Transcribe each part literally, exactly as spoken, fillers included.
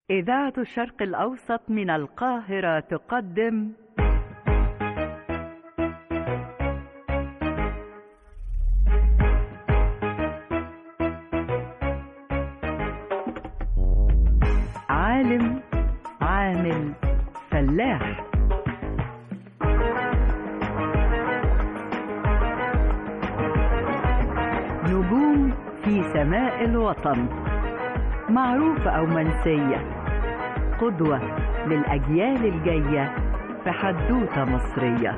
إذاعة الشرق الأوسط من القاهرة تقدم عالم عامل فلاح. نجوم في سماء الوطن، معروفة أو منسية، قدوة للأجيال الجاية في حدوتة مصرية.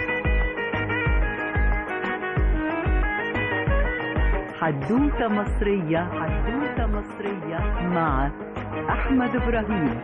حدوتة مصرية، حدوتة مصرية مع أحمد إبراهيم.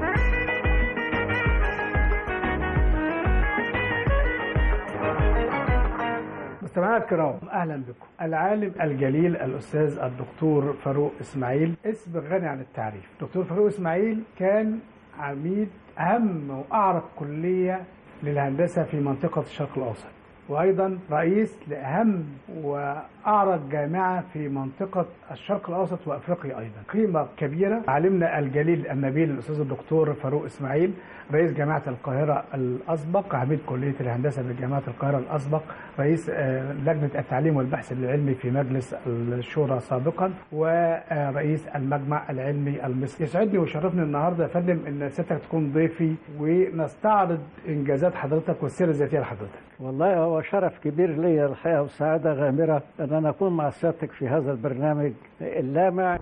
مستمعينا الكرام، اهلا بكم. العالم الجليل الاستاذ الدكتور فاروق اسماعيل اسم غني عن التعريف. دكتور فاروق اسماعيل كان عميد اهم واعرق كليه للهندسه في منطقه الشرق الاوسط، وايضا رئيس لاهم واعرق جامعه في منطقه الشرق الاوسط وافريقيا. ايضا قيمه كبيره. عالمنا الجليل النبيل الاستاذ الدكتور فاروق اسماعيل رئيس جامعه القاهره الاسبق، عميد كليه الهندسه بجامعه القاهره الاسبق، رئيس لجنه التعليم والبحث العلمي في مجلس الشورى سابقا، ورئيس المجمع العلمي المصري. يسعدني ويشرفني النهارده يا فندم ان سيادتك تكون ضيفي ونستعرض انجازات حضرتك والسيره الذاتيه لحضرتك. والله هو شرف كبير لي الحقيقه وسعاده غامره ان انا اكون مع سيادتك في هذا البرنامج اللامع.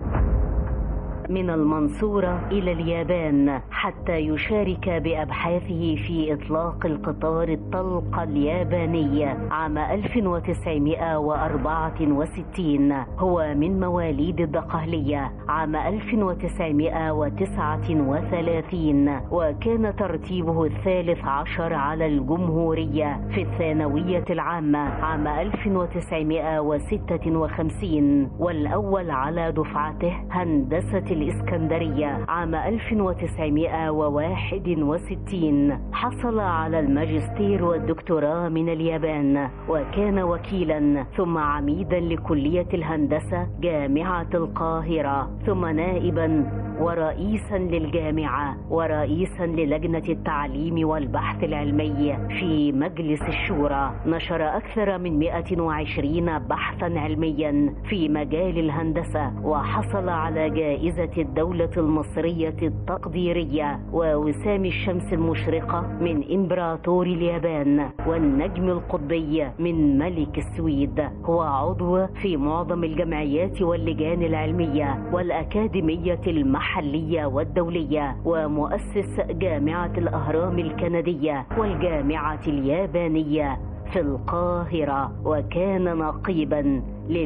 من المنصورة إلى اليابان حتى يشارك بأبحاثه في إطلاق القطار الطلق الياباني عام ألف وتسعمائة وأربعة وستين. هو من مواليد الدقهلية عام ألف وتسعمائة وتسعة وثلاثين، وكان ترتيبه الثالث عشر على الجمهورية في الثانوية العامة عام ألف وتسعمائة وستة وخمسين، والأول على دفعته هندسة الإسكندرية عام ألف وتسعمائة وواحد وستين. حصل على الماجستير والدكتوراه من اليابان، وكان وكيلا ثم عميدا لكلية الهندسة جامعة القاهرة، ثم نائبا ورئيسا للجامعة ورئيسا للجنة التعليم والبحث العلمي في مجلس الشورى. نشر أكثر من مئة وعشرين بحثا علميا في مجال الهندسة، وحصل على جائزة الدولة المصرية التقديرية ووسام الشمس المشرقة من إمبراطور اليابان والنجم القطبي من ملك السويد. هو عضو في معظم الجمعيات واللجان العلمية والأكاديمية المحلية والدولية، ومؤسس جامعة الأهرام الكندية والجامعة اليابانية في القاهرة، وكان نقيبا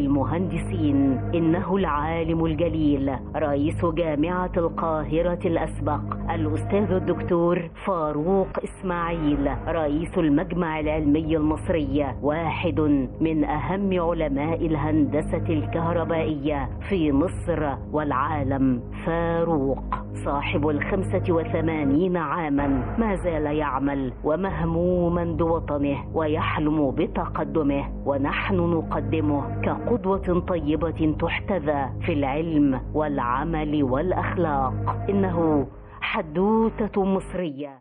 للمهندسين. إنه العالم الجليل رئيس جامعة القاهرة الأسبق الأستاذ الدكتور فاروق إسماعيل رئيس المجمع العلمي المصري، واحد من أهم علماء الهندسة الكهربائية في مصر والعالم. فاروق صاحب الخمسة وثمانين عاما ما زال يعمل ومهموما بوطنه ويحلم بتقدمه، ونحن نقدمه كقدوة طيبة تحتذى في العلم والعمل والأخلاق. إنه حدوتة مصرية.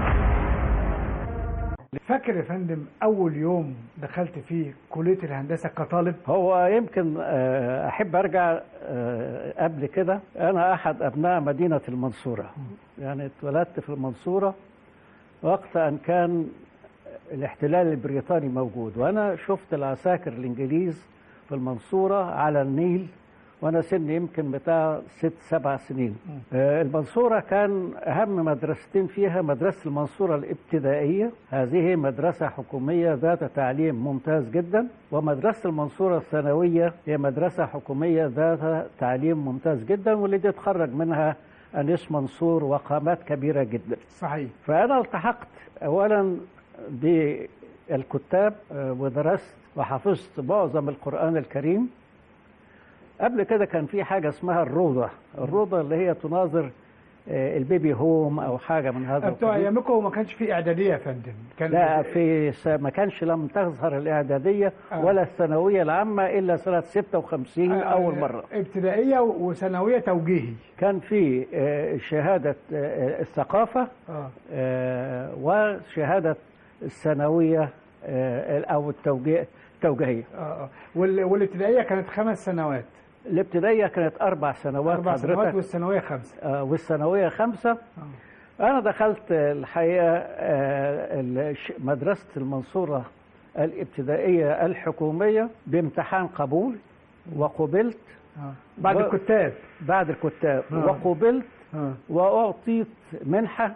فاكر يا فندم أول يوم دخلت فيه كلية الهندسة كطالب؟ هو يمكن أحب أرجع قبل كده. أنا أحد أبناء مدينة المنصورة، يعني اتولدت في المنصورة وقت أن كان الاحتلال البريطاني موجود، وأنا شفت العساكر الإنجليز في المنصورة على النيل وأنا سني يمكن بتاع ست سبع سنين. المنصورة كان أهم مدرستين فيها مدرسة المنصورة الابتدائية، هذه مدرسة حكومية ذات تعليم ممتاز جدا، ومدرسة المنصورة الثانوية هي مدرسة حكومية ذات تعليم ممتاز جدا، واللي يتخرج منها أنيس منصور وقامات كبيرة جدا. صحيح. فأنا التحقت أولا بالكتاب ودرست وحفظت معظم القرآن الكريم. قبل كده كان في حاجة اسمها الروضة. الروضة اللي هي تناظر البيبي هوم او حاجه من هذا بتوع القبيل. ايامكم ما كانش في اعداديه يا فندم؟ كان لا، في س- ما كانش لم تظهر الاعداديه آه. ولا الثانويه العامه الا سنه ستة وخمسين آه، اول مره. ابتدائيه وثانويه توجيهي. كان في آه، شهاده آه، الثقافه اه آه، وشهاده الثانويه آه، او التوجيه التوجيهيه. اه اه وال- والابتدائيه كانت خمس سنوات. الابتدائيه كانت اربع سنوات اربع سنوات حضرتك، والثانويه خمسه. آه، والثانويه خمسه. آه. أنا دخلت الحقيقة آه، الش- مدرسة المنصورة الابتدائية الحكومية بامتحان قبول، وقبلت آه. بعد و- الكتاب. بعد الكتاب آه. وقبلت آه. وأعطيت منحة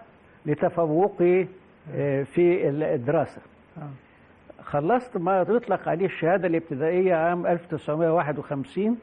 لتفوقي آه، في الدراسة. آه. خلصت ما يطلق عليه الشهادة الابتدائية عام ألف وتسعمائة وواحد وخمسين.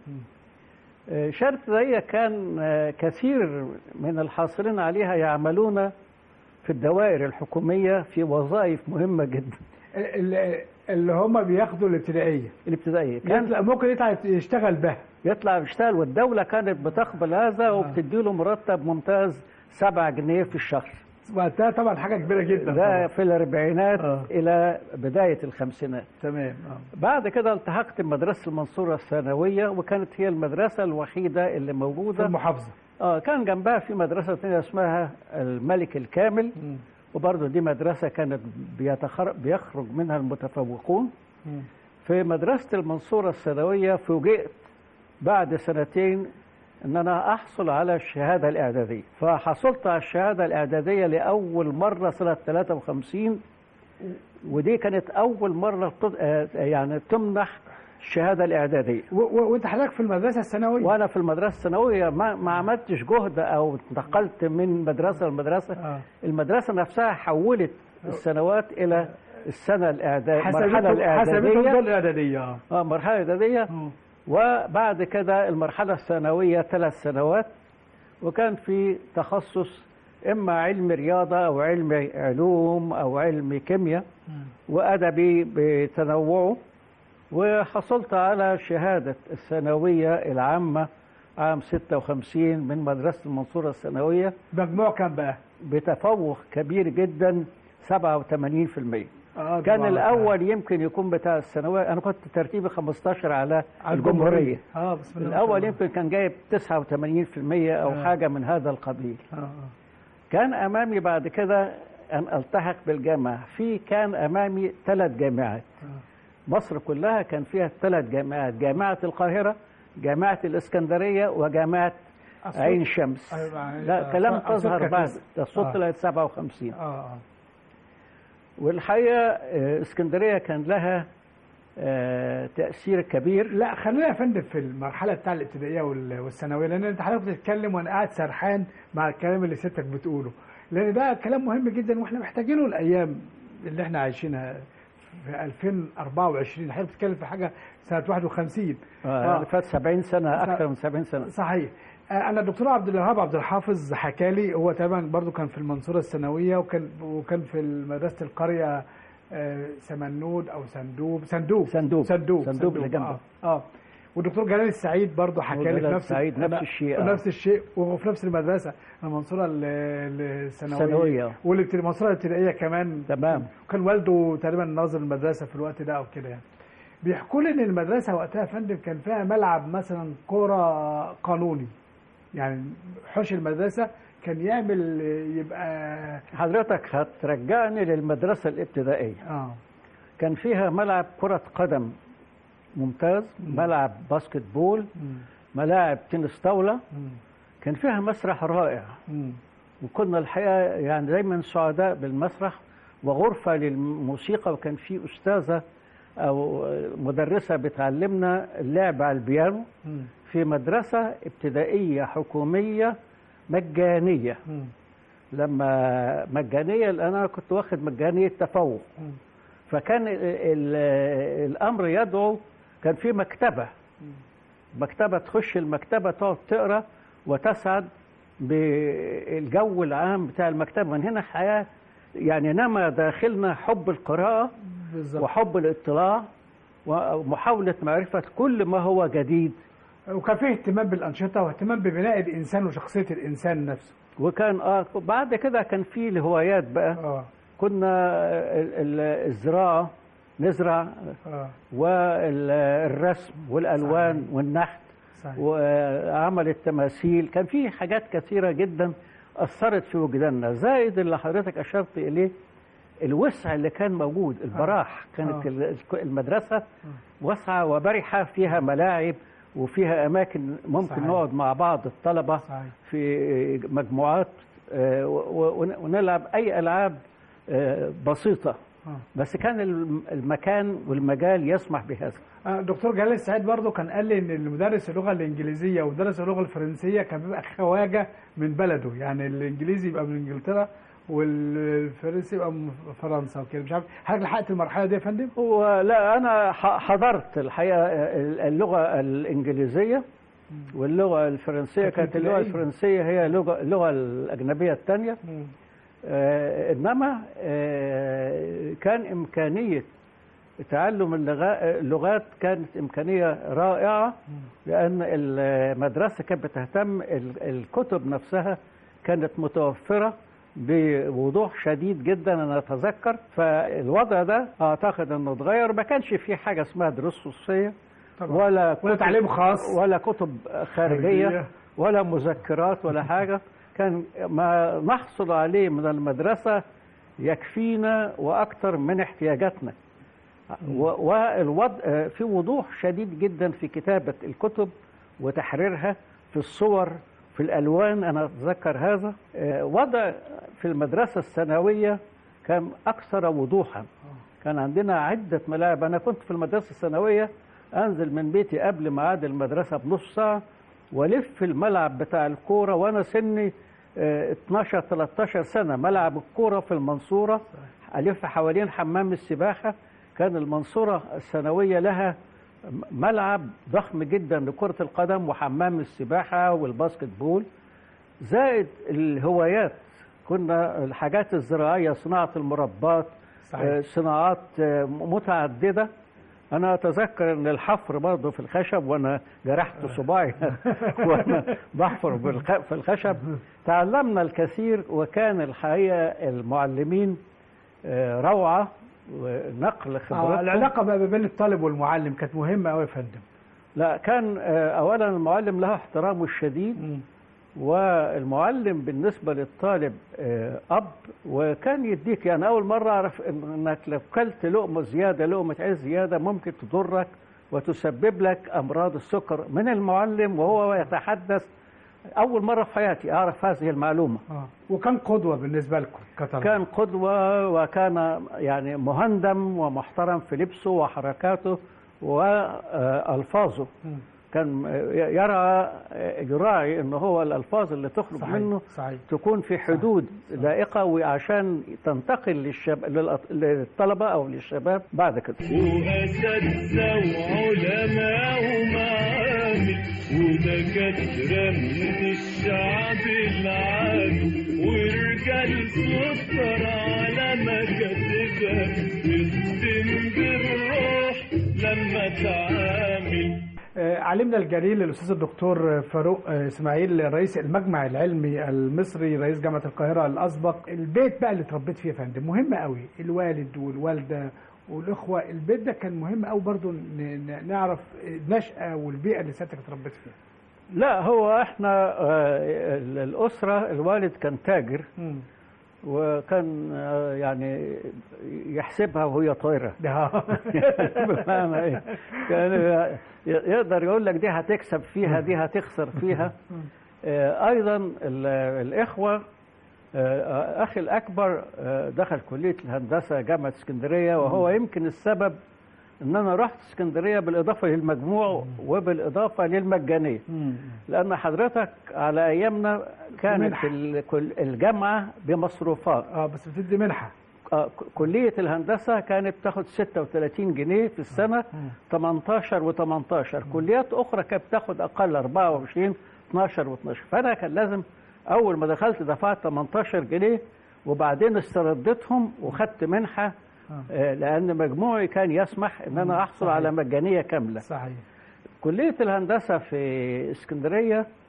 آه، الشهادة الابتدائية كان آه، كثير من الحاصلين عليها يعملون في الدوائر الحكومية في وظائف مهمة جدا. ال- اللي هم بياخدوا الابتدائيه الابتدائية كان يطلع ممكن يطلع يشتغل بها. يطلع يشتغل، والدولة كانت بتقبل هذا وبتديله مرتب ممتاز سبعة جنيه في الشهر. وقتها طبعا حاجه كبيره جدا. ده طبعاً. في الأربعينات آه. إلى بداية الخمسينات. تمام. اه بعد كده التحقت بمدرسة المنصورة الثانوية، وكانت هي المدرسة الوحيدة اللي في موجودة. المحافظه. اه كان جنبها في مدرسة ثانية اسمها الملك الكامل، مم. وبرضه دي مدرسة كانت بيتخر... بيخرج منها المتفوقون. مم. في مدرسة المنصورة الثانوية فوجئت بعد سنتين ان انا احصل على الشهادة الاعدادية، فحصلت على الشهادة الاعدادية لاول مرة سنة ثلاثة وخمسين، ودي كانت اول مرة تد- آه، يعني تمنح الشهادة الاعدادية. و- و- وانت حضرتك في المدرسه الثانويه. وانا في المدرسة الثانوية ما, ما عملتش جهد او انتقلت من مدرسة لمدرسة. آه. المدرسة نفسها حولت السنوات الى السنة الاعدادية، المرحلة حسبتهم حسبتهم دول الاعدادية. الاعداديه. اه اه مرحلة اعدادية. مم. وبعد كده المرحلة الثانوية ثلاث سنوات، وكان في تخصص إما علم رياضة أو علم علوم أو علم كيمياء وأدبي بتنوعه. وحصلت على شهادة الثانوية العامة عام ستة وخمسين من مدرسة المنصورة الثانوية مجموع كام بقى؟ بتفوق كبير جدا سبعة وثمانين بالمئة. آه كان طبعاً. الأول يمكن يكون بتاع الثانوية، أنا كنت ترتيبي خمستاشر على على الجمهورية. اه بسم الله ما شاء الأول الله. يمكن كان جايب تسعة وثمانين بالمئة أو آه. حاجة من هذا القبيل. اه اه كان أمامي بعد كده أن ألتحق بالجامعة. في كان أمامي ثلاث جامعات. آه. مصر كلها كان فيها ثلاث جامعات: جامعة القاهرة، جامعة الإسكندرية، وجامعة أصوات- عين شمس. أيوة، لا كلام أصوات تظهر كانت بعد لسه- الصوت آه. طلعت سبعة وخمسين. اه اه والحقيقة آه، اسكندرية كان لها آه، تأثير كبير. لا خلينا يا فندم في المرحله بتاع الابتدائيه وال- والثانويه، لان انت حضرتك بتتكلم وانا قاعد سرحان مع الكلام اللي ستك بتقوله، لان ده كلام مهم جدا واحنا محتاجينه الايام اللي احنا عايشينها في ألفين وأربعة وعشرين. حضرتك بتتكلم في حاجه سنه واحد وخمسين. آه، يعني فات سبعين سنة، أكثر من سبعين سنة. صحيح. آه، انا الدكتور عبد الوهاب عبد الحافظ حكى لي، هو تقريبا برضو كان في المنصوره الثانويه، وكان وكان في مدرسه القريه آه، سمنود او سندوب سندوب سندوب. سندوب سندوب اللي جنبه. اه, آه. والدكتور جلال السعيد برضو حكى لي في جلال نفس السعيد نفس الشيء، آه. نفس الشيء، وهو في نفس المدرسه المنصوره ال- الثانويه الثانوية. والمنصوره الابتدائيه كمان. تمام. كان والده تقريبا ناظر المدرسه في الوقت ده او كده يعني. بيحكوا لي ان المدرسه وقتها يا فندم كان فيها ملعب مثلا كوره قانوني، يعني حوش المدرسه كان يعمل يبقى حضرتك هترجعني للمدرسة الابتدائية. اه كان فيها ملعب كرة قدم ممتاز، ملعب باسكت بول، مم. ملاعب تنس طاولة، مم. كان فيها مسرح رائع. مم. وكنا الحقيقة يعني دايما سعداء بالمسرح، وغرفة للموسيقى، وكان في أستاذة أو مدرسة بتعلمنا اللعب على البيانو مم. في مدرسة ابتدائية حكومية مجانية. مم. لما مجانية لأن أنا كنت واخد مجانية تفوق، مم. فكان ال ال الأمر يدعو. كان في مكتبة، مكتبة تخش المكتبة تقعد تقرأ وتسعد بالجو العام بتاع المكتبة. من هنا الحياة يعني نما داخلنا حب القراءة بالظبط. وحب الاطلاع ومحاولة معرفة كل ما هو جديد. وكان فيه اهتمام بالانشطه واهتمام ببناء الانسان وشخصيه الانسان نفسه. وكان اه بعد كده كان في الهوايات بقى. اه كنا ال- ال- الزراعه نزرع، اه والرسم والالوان صحيح. والنحت صحيح. وعمل التماثيل. كان في حاجات كثيره جدا اثرت في وجداننا، زائد اللي حضرتك اشرت اليه الوسع اللي كان موجود، البراح. كانت آه. ال- المدرسه واسعه وبرحه، فيها ملاعب وفيها اماكن ممكن صحيح. نقعد مع بعض الطلبه صحيح. في مجموعات آه، و- و- ونلعب اي العاب آه، بسيطه، آه. بس كان الم- المكان والمجال يسمح بهذا. آه، دكتور جلال السعيد برضو كان قال لي ان المدرس اللغه الانجليزيه ومدرس اللغه الفرنسيه كان بيبقى خواجه من بلده، يعني الانجليزي يبقى من انجلترا والفرنسي يبقى من فرنسا وكده. مش عارف حضرتك لحقت المرحله دي يا فندم؟ ولا انا ح- حضرت الحقيقه اللغه الانجليزيه واللغه الفرنسيه. كانت كانت اللغه ابتدائية. الفرنسيه هي لغه اللغه الاجنبيه الثانيه. مم. آه، انما آه، كان امكانيه تعلم اللغا- اللغات كانت امكانيه رائعه، لان المدرسه كانت بتهتم ال- الكتب نفسها كانت متوفره بوضوح شديد جدا. انا اتذكر فالوضع ده اعتقد انه اتغير. ما كانش في حاجه اسمها دروس خصوصيه طبعا. ولا ولا كتب- تعليم خاص. ولا كتب خارجيه خارجية. ولا مذكرات ولا حاجه. كان ما نحصل عليه من المدرسه يكفينا واكثر من احتياجاتنا. والوضع في وضوح شديد جدا في كتابه الكتب وتحريرها، في الصور، في الالوان. انا اتذكر هذا. وضع في المدرسه الثانويه كان اكثر وضوحا. كان عندنا عده ملاعب. انا كنت في المدرسه الثانويه انزل من بيتي قبل ميعاد المدرسه بنص ساعه والف الملعب بتاع الكوره وانا سني آه، اتناشر تلتاشر سنه. ملعب الكوره في المنصوره، الف حوالين حمام السباحه. كان المنصوره الثانويه لها ملعب ضخم جدا لكره القدم وحمام السباحه والباسكت بول، زائد الهوايات. كنا الحاجات الزراعيه، صناعه المربات، صحيح. آه، صناعات آه، متعدده. انا اتذكر ان الحفر برضه في الخشب، وانا جرحت صباعي وانا بحفر بالخ- في الخشب. تعلمنا الكثير، وكان الحقيقه المعلمين آه، روعه ونقل آه، خبراتهم. العلاقه بقى ما بين الطالب والمعلم كانت مهمه قوي يا فندم. لا، كان آه، اولا المعلم له احترامه الشديد، مم. والمعلم بالنسبة للطالب آه، أب. وكان يديك، يعني أول مرة أعرف إنك لو كلت لقمة زيادة، لقمة عيش زيادة، ممكن تضرك وتسبب لك أمراض السكر، من المعلم وهو يتحدث. أول مرة في حياتي أعرف هذه المعلومة. اه وكان قدوه بالنسبه لكم كطلبه. كان قدوة، وكان يعني مهندم ومحترم في لبسه وحركاته وألفاظه. مم. كان يرى يراعي ان هو الالفاظ اللي تخرج صحيح. منه صحيح. تكون في حدود صحيح. لائقه، وعشان تنتقل للشب... للأط- للطلبه او للشباب بعد كده. وأساتذة وعلماء ومعامل ودكاترة من الشعب العامي ورجال سكر على مكاتبها بتتم بالروح لما تعامل. آه، علمنا الجليل الاستاذ الدكتور فاروق آه، اسماعيل، رئيس المجمع العلمي المصري، رئيس جامعه القاهره الاسبق. البيت بقى اللي اتربيت فيه يا فندم مهم قوي، الوالد والوالده والاخوه. البيت ده كان مهم قوي برضو ن- ن- نعرف النشأه والبيئه اللي سيادتك اتربيت فيها. لا، هو احنا آه، الاسره، الوالد كان تاجر، مم. وكان آه، يعني يحسبها وهي طايره. ده بمعنى ايه؟ كان يقدر يقول لك دي هتكسب فيها، دي هتخسر فيها. آه، ايضا ال- الاخوه، آه، اخي الاكبر آه، دخل كليه الهندسه جامعه اسكندريه، وهو يمكن السبب ان انا رحت اسكندريه بالاضافه للمجموع وبالاضافه للمجانيه. مم. لان حضرتك على ايامنا كانت منحة. ال- كل- الجامعه بمصروفات. اه بس بتدي منحه. آه، ك- كليه الهندسه كانت بتاخد ستة وثلاثين جنيه في السنه، تمنتاشر و18. كليات اخرى كانت بتاخد اقل، اربعة وعشرين، اتناشر واتناشر. فانا كان لازم اول ما دخلت دفعت تمنتاشر جنيه، وبعدين استردتهم وخدت منحه، آه، لان مجموعي كان يسمح ان انا احصل على مجانيه كامله. صحيح. كليه الهندسه في اسكندريه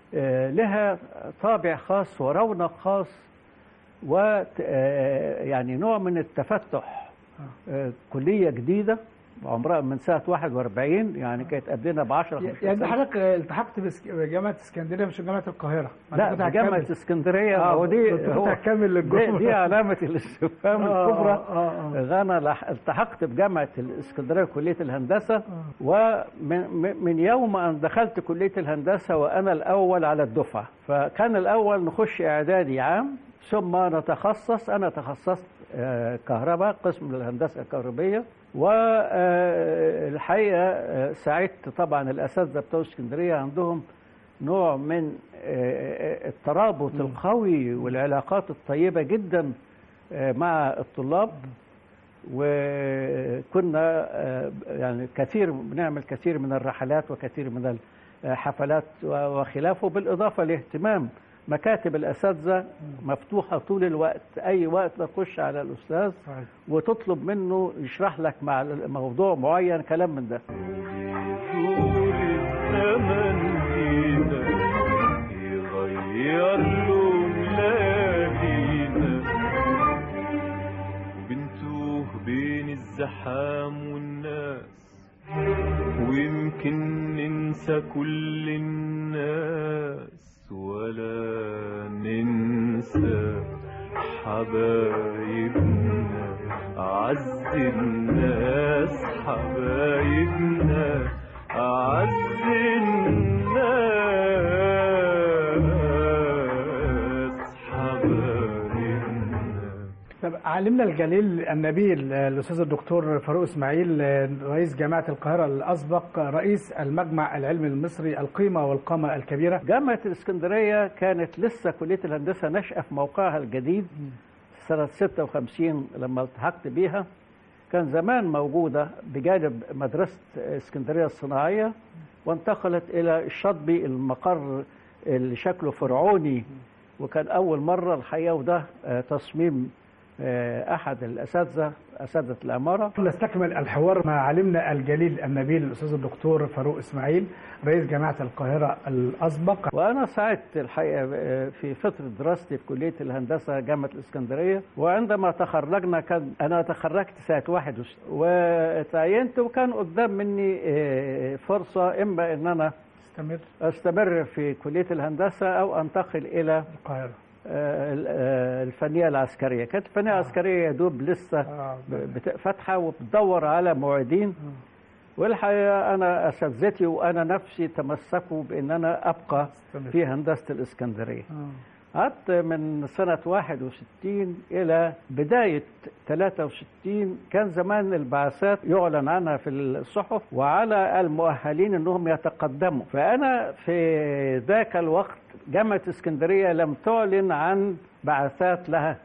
لها طابع خاص ورونق خاص، و يعني نوع من التفتح. كلية جديدة عمرها من سنة واحد وأربعين، يعني كانت قبلنا ب عشرة خمستاشر يعني سنة. حضرتك التحقت بجامعة اسكندرية مش جامعة القاهرة؟ لا، جامعة اسكندرية. آه ودي هو هكمل دي, دي علامة الاستفهام آه الكبرى. آه آه. أنا التحقت بجامعة الاسكندرية كلية الهندسة، آه. ومن من يوم أن دخلت كلية الهندسة وأنا الأول على الدفعة، فكان الأول نخش إعدادي عام ثم نتخصص. أنا تخصصت كهرباء، قسم الهندسة الكهربية، والحقيقة ساعدت طبعا الأساتذة بتوع اسكندرية، عندهم نوع من الترابط القوي والعلاقات الطيبة جدا مع الطلاب، وكنا يعني كثير بنعمل كثير من الرحلات وكثير من الحفلات وخلافه، بالإضافة لاهتمام مكاتب الأساتذة مفتوحة طول الوقت. أي وقت تخش على الأستاذ وتطلب منه يشرح لك مع موضوع معين كلام من ده. يغير لون ليالينا وبنتوه بين الزحام والناس، ويمكن ننسى كل الناس ولا ننسى حبايبنا أعز الناس، حبايبنا أعز الناس، حبايبنا. طب علمنا الجليل النبيل الأستاذ الدكتور فاروق إسماعيل، رئيس جامعة القاهرة الأسبق، رئيس المجمع العلمي المصري، القيمة والقامة الكبيرة. جامعة الإسكندرية كانت لسه كلية الهندسة نشأة في موقعها الجديد سنة ستة وخمسين لما التحقت بيها. كان زمان موجودة بجانب مدرسة اسكندرية الصناعية، وانتقلت إلى الشاطبي، المقر اللي شكله فرعوني، وكان أول مرة الحقيقة، وده تصميم أحد الأساتذة أساتذة العمارة. نستكمل الحوار مع علمنا الجليل النبيل الأستاذ الدكتور فاروق إسماعيل، رئيس جامعة القاهرة الأسبق. وأنا سعدت الحقيقة في فترة دراستي في كلية الهندسة جامعة الإسكندرية، وعندما تخرجنا كان أنا تخرجت سنة واحد وتعينت، وكان قدام مني فرصة إما إن أنا استمر أستمر في كلية الهندسة أو أنتقل إلى القاهرة الفنية العسكرية. كانت الفنية العسكرية يدوب لسه فاتحة وبتدور على معيدين، والحقيقة أنا أساتذتي وأنا نفسي تمسكوا بأن أنا أبقى في هندسة الإسكندرية. قعدت من سنة واحد وستين إلى بداية ثلاثة وستين. كان زمان البعثات يعلن عنها في الصحف وعلى المؤهلين أنهم يتقدموا، فأنا في ذاك الوقت جامعة اسكندرية لم تعلن عن بعثات لها،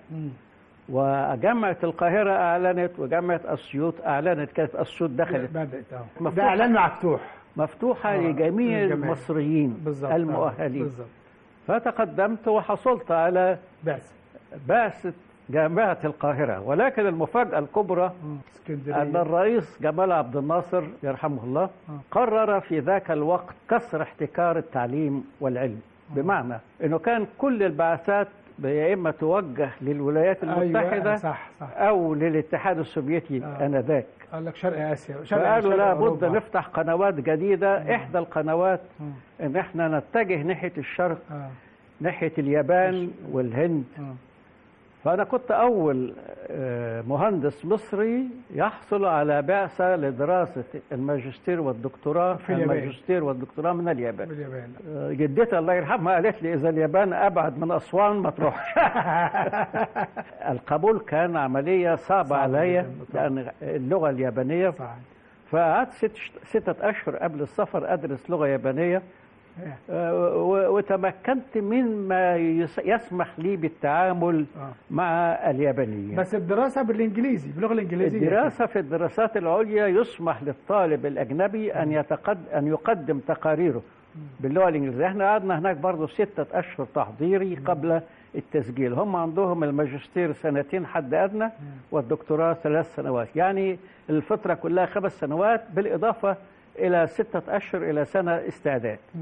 وجامعة القاهرة أعلنت وجامعة أسيوط أعلنت. كانت أسيوط دخلت بدأت ده إعلان مفتوح مفتوحة آه. لجميع المصريين بالزبط. المؤهلين بالزبط. فتقدمت وحصلت على بعثة بعثة جامعة القاهرة. ولكن المفاجأة الكبرى أن الرئيس جمال عبد الناصر يرحمه الله قرر في ذاك الوقت كسر احتكار التعليم والعلم، بمعنى أنه كان كل البعثات يا إما توجه للولايات المتحدة أيوة صح صح. أو للاتحاد السوفيتي آه. آنذاك. قال لك شرق آسيا، فقالوا لا بد نفتح قنوات جديدة. آه. إحدى القنوات آه. إن إحنا نتجه ناحية الشرق، آه. ناحية اليابان والهند. آه. فأنا كنت أول مهندس مصري يحصل على بعثة لدراسة الماجستير والدكتوراه في الماجستير والدكتوراه من اليابان. باليابان. جدتي الله يرحمها قالت لي إذا اليابان أبعد من أسوان ما تروحش. القبول كان عملية صعبة عليا لأن اللغة اليابانية، فقعدت ست ستة أشهر قبل السفر أدرس لغة يابانية، وتمكنت مما يسمح لي بالتعامل آه. مع اليابانيين. بس الدراسة بالإنجليزي، باللغة الإنجليزية. الدراسة في الدراسات العليا يسمح للطالب الأجنبي أن يتقدم أن يقدم تقاريره باللغة الإنجليزية. احنا قعدنا هناك برضه ستة أشهر تحضيري قبل التسجيل. هم عندهم الماجستير سنتين حد أدنى والدكتوراه ثلاث سنوات، يعني الفترة كلها خمس سنوات بالإضافة إلى ستة أشهر إلى سنة استعداد.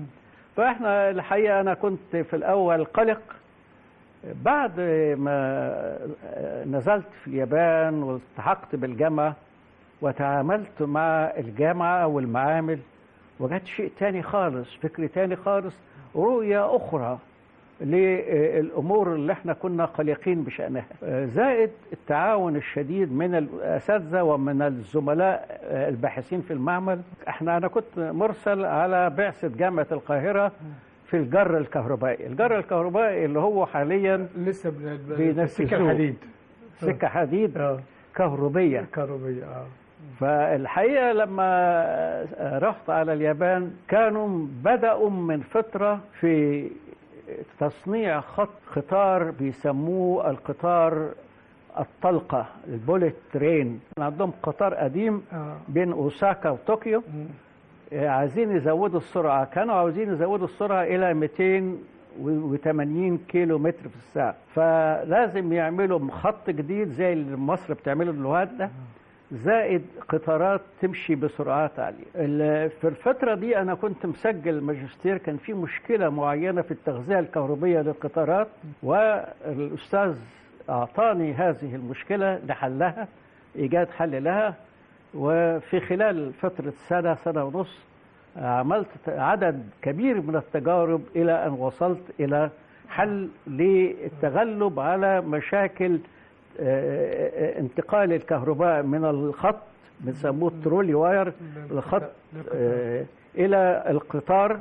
فاحنا الحقيقه انا كنت في الاول قلق. بعد ما نزلت في اليابان والتحقت بالجامعه وتعاملت مع الجامعه والمعامل، وجدت شيء تاني خالص، فكر تاني خالص، رؤيه اخرى للامور اللي احنا كنا قلقين بشانها، زائد التعاون الشديد من الاساتذه ومن الزملاء الباحثين في المعمل. احنا انا كنت مرسل على بعثه جامعه القاهره في الجر الكهربائي، الجر الكهربائي اللي هو حاليا لسه بنفسه سكه حديد سكه حديد اه كهربيه كهربيه اه فالحقيقه لما رحت على اليابان كانوا بداوا من فتره في تصنيع خط قطار بيسموه القطار الطلقة، البوليت ترين. عندهم قطار قديم بين أوساكا وطوكيو، عايزين يزودوا السرعة، كانوا عاوزين يزودوا السرعة إلى مئتين وثمانين كيلو متر في الساعة، فلازم يعملوا خط جديد زي اللي مصر بتعمله دلوقتي ده، زائد قطارات تمشي بسرعات عالية. في الفترة دي أنا كنت مسجل ماجستير، كان في مشكلة معينة في التغذية الكهربية للقطارات، والأستاذ أعطاني هذه المشكلة لحلها، إيجاد حل لها. وفي خلال فترة سنة سنة ونص عملت عدد كبير من التجارب إلى أن وصلت إلى حل للتغلب على مشاكل انتقال الكهرباء من الخط بنسموه الترولي واير الخط الى القطار،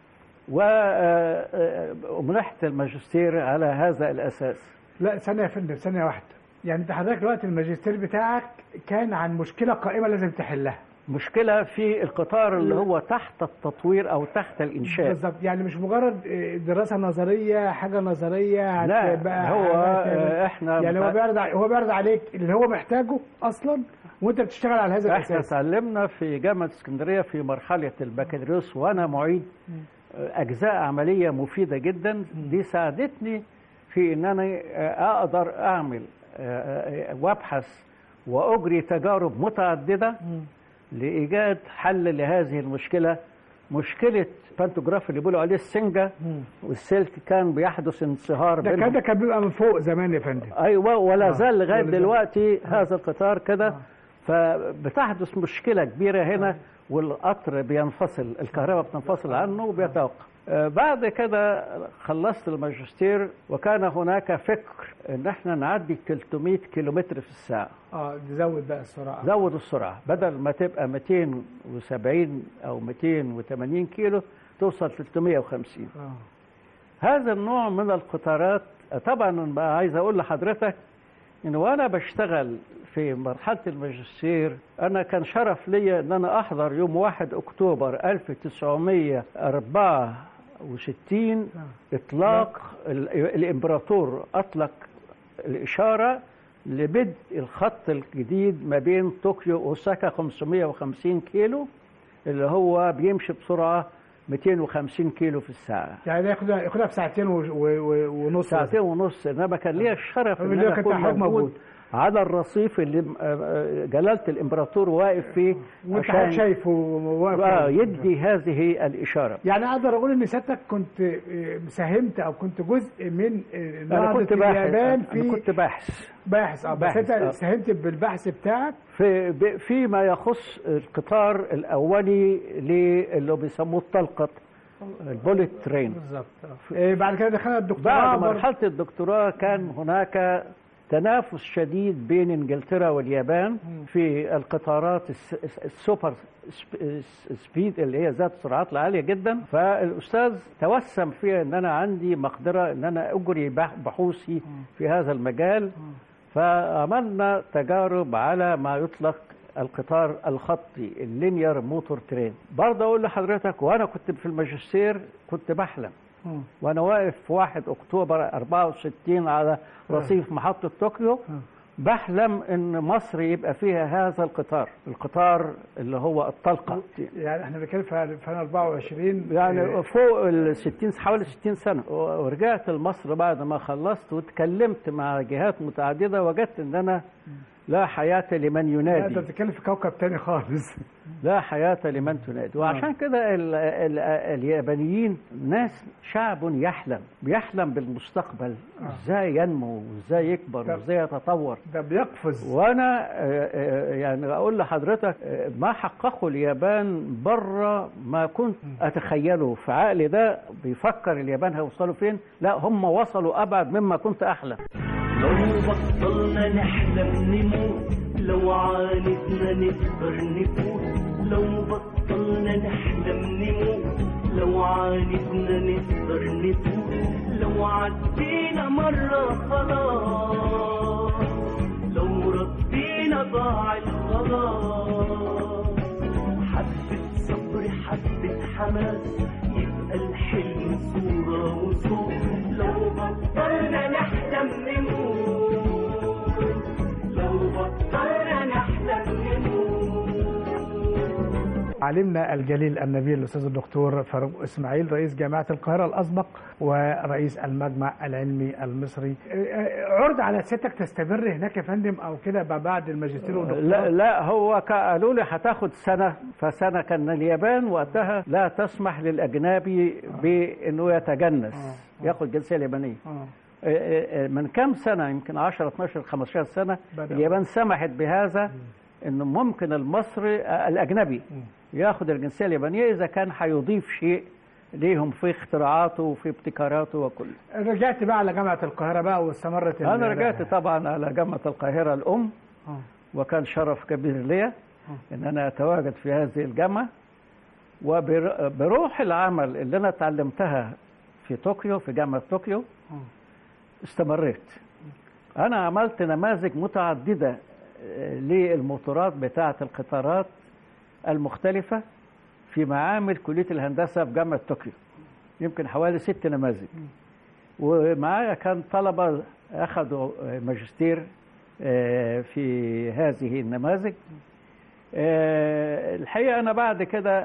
ومنحت الماجستير على هذا الاساس. لا ثانيه يا فندم، ثانيه واحده، يعني انت حضرتك دلوقتي الماجستير بتاعك كان عن مشكله قائمه لازم تحلها، مشكله في القطار اللي هو تحت التطوير او تحت الانشاء. بالظبط، يعني مش مجرد دراسه نظريه، حاجه نظريه. لا بقى هو احنا يعني هو بيعرض هو بيعرض عليك اللي هو محتاجه اصلا وانت بتشتغل على هذا الاساس. احنا اتعلمنا في جامعه اسكندريه في مرحله البكالوريوس وانا معيد اجزاء عمليه مفيده جدا، دي ساعدتني في ان انا اقدر اعمل وابحث واجري تجارب متعدده لإيجاد حل لهذه المشكلة، مشكلة بانتوجراف اللي بيقولوا عليه السنجة والسلك كان بيحدث انصهار ده كده كان بيبقى من فوق زمان يا فندم. أيوة، ولا زال لغاية دلوقتي هذا القطار كده، فبتحدث مشكلة كبيرة هنا، والقطر بينفصل، الكهرباء بتنفصل عنه وبيتوقف. بعد كده خلصت الماجستير وكان هناك فكر ان احنا نعدي ثلاثمئة كيلومتر في الساعة. اه نزود بقى السرعة. زود السرعة، بدل ما تبقى مئتين وسبعين او مئتين وثمانين كيلو توصل ثلاثمئة وخمسين. اه هذا النوع من القطارات طبعا بقى عايز اقول لحضرتك ان وانا بشتغل في مرحلة الماجستير انا كان شرف لي ان انا احضر يوم واحد اكتوبر ألف وتسعمئة وأربعة وستين اطلاق الامبراطور اطلق الاشاره لبدء الخط الجديد ما بين طوكيو واوساكا خمسمئة وخمسين كيلو، اللي هو بيمشي بسرعه مئتين وخمسين كيلو في الساعه. يعني ياخدها ياخدها في ساعتين ونص. ساعتين ونص، انما كان ليا الشرف ان انا اكون موجود, موجود على الرصيف اللي جلالة الامبراطور واقف فيه عشان شايفه واقف آه يدي هذه الاشاره. يعني اقدر اقول ان سيادتك كنت ساهمت او كنت جزء من نهضة اليابان في أنا كنت باحث باحث اه بس انت آه. ساهمت بالبحث بتاعك في فيما يخص القطار الاولي اللي بيسموه الطلقه البوليت ترين. بالظبط. آه. بعد كده دخلنا الدكتوراه. بعد مرحله الدكتوراه كان هناك تنافس شديد بين انجلترا واليابان في القطارات السوبر سبيد اللي هي ذات السرعات العاليه جدا، فالاستاذ توسم فيها ان انا عندي مقدره ان انا اجري بحوثي في هذا المجال، فعملنا تجارب على ما يطلق القطار الخطي اللينير موتور ترين. برضه اقول لحضرتك وانا كنت في الماجستير كنت بحلم وانا واقف في واحد اكتوبر أربعة وستين على رصيف محطة طوكيو، بحلم ان مصر يبقى فيها هذا القطار، القطار اللي هو الطلقة. يعني احنا بنتكلم في أربعة وعشرين يعني فوق ال ستين، حوالي ستين سنة. ورجعت لمصر بعد ما خلصت واتكلمت مع جهات متعددة، وجدت ان انا لا حياة لمن ينادي. انت بتتكلم في كوكب تاني خالص. لا حياة لمن تنادي. وعشان كده ال ال اليابانيين ناس شعب يحلم بيحلم بالمستقبل، ازاي ينمو وازاي يكبر وازاي يتطور. ده بيقفز. وانا يعني اقول لحضرتك ما حققه اليابان بره ما كنت اتخيله في عقلي. ده بيفكر اليابان هيوصلوا فين، لا هم وصلوا ابعد مما كنت احلم. لو بطلنا نحلم نموت، لو عاندنا نقدر نفوت. لو بطلنا نحلم نموت، لو عاندنا نقدر نفوت. لو عدينا مرة خلاص، لو ردينا ضاع الخلاص. حبة صبر حبة حماس، يبقى الحلم صورة وصوت. لو بطلنا نحلم نموت، لو بطلنا نحلم نموت. علمنا الجليل النبيل الأستاذ الدكتور فاروق إسماعيل، رئيس جامعة القاهرة الأسبق ورئيس المجمع العلمي المصري. عرض على سيادتك تستمر هناك يا فندم أو كده بعد الماجستير والدكتوراه؟ لا لا هو قالوا لي هتاخد سنة، فسنة كان اليابان وقتها لا تسمح للأجنبي بأنه يتجنس ياخد جنسية اليابانية. من كام سنة، يمكن عشرة اتناشر خمستاشر سنة اليابان سمحت بهذا، انه ممكن المصري الاجنبي ياخد الجنسيه اليابانيه اذا كان هيضيف شيء ليهم في اختراعاته وفي ابتكاراته وكل. رجعت بقى على جامعه القاهره بقى واستمرت؟ انا رجعت طبعا على جامعه القاهره الام، وكان شرف كبير لي ان انا اتواجد في هذه الجامعه. وبروح العمل اللي انا اتعلمتها في طوكيو، في جامعه طوكيو، استمريت. انا عملت نماذج متعدده للموتورات بتاعة القطارات المختلفة في معامل كلية الهندسة في جامعة طوكيو، يمكن حوالي ست نماذج. ومعايا كان طلبة أخذوا ماجستير في هذه النماذج. الحقيقة أنا بعد كده